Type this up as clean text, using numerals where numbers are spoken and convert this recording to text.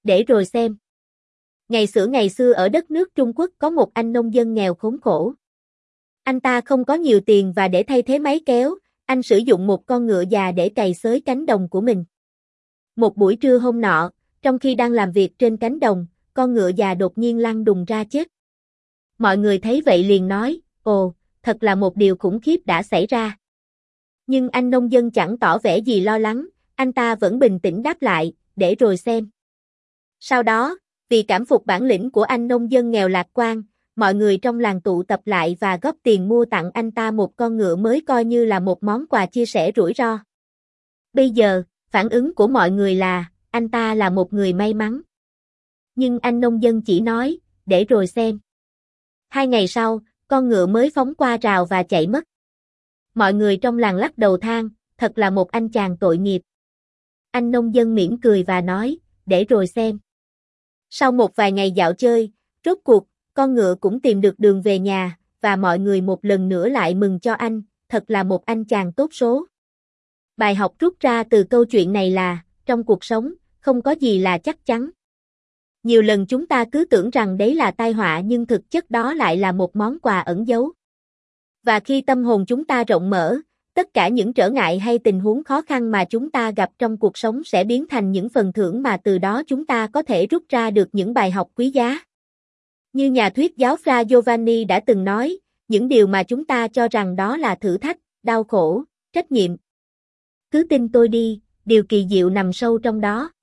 Để rồi xem. Ngày xưa ở đất nước Trung Quốc có một anh nông dân nghèo khốn khổ. Anh ta không có nhiều tiền và để thay thế máy kéo, anh sử dụng một con ngựa già để cày xới cánh đồng của mình. Một buổi trưa hôm nọ, trong khi đang làm việc trên cánh đồng, con ngựa già đột nhiên lăn đùng ra chết. Mọi người thấy vậy liền nói, ồ, thật là một điều khủng khiếp đã xảy ra. Nhưng anh nông dân chẳng tỏ vẻ gì lo lắng, anh ta vẫn bình tĩnh đáp lại, để rồi xem. Sau đó, vì cảm phục bản lĩnh của anh nông dân nghèo lạc quan, mọi người trong làng tụ tập lại và góp tiền mua tặng anh ta một con ngựa mới coi như là một món quà chia sẻ rủi ro. Bây giờ, phản ứng của mọi người là, anh ta là một người may mắn. Nhưng anh nông dân chỉ nói, để rồi xem. 2 ngày sau, con ngựa mới phóng qua rào và chạy mất. Mọi người trong làng lắc đầu than, thật là một anh chàng tội nghiệp. Anh nông dân mỉm cười và nói, để rồi xem. Sau một vài ngày dạo chơi, rốt cuộc, con ngựa cũng tìm được đường về nhà, và mọi người một lần nữa lại mừng cho anh, thật là một anh chàng tốt số. Bài học rút ra từ câu chuyện này là, trong cuộc sống, không có gì là chắc chắn. Nhiều lần chúng ta cứ tưởng rằng đấy là tai họa nhưng thực chất đó lại là một món quà ẩn giấu. Và khi tâm hồn chúng ta rộng mở, tất cả những trở ngại hay tình huống khó khăn mà chúng ta gặp trong cuộc sống sẽ biến thành những phần thưởng mà từ đó chúng ta có thể rút ra được những bài học quý giá. Như nhà thuyết giáo Fra Giovanni đã từng nói, những điều mà chúng ta cho rằng đó là thử thách, đau khổ, trách nhiệm. Cứ tin tôi đi, điều kỳ diệu nằm sâu trong đó.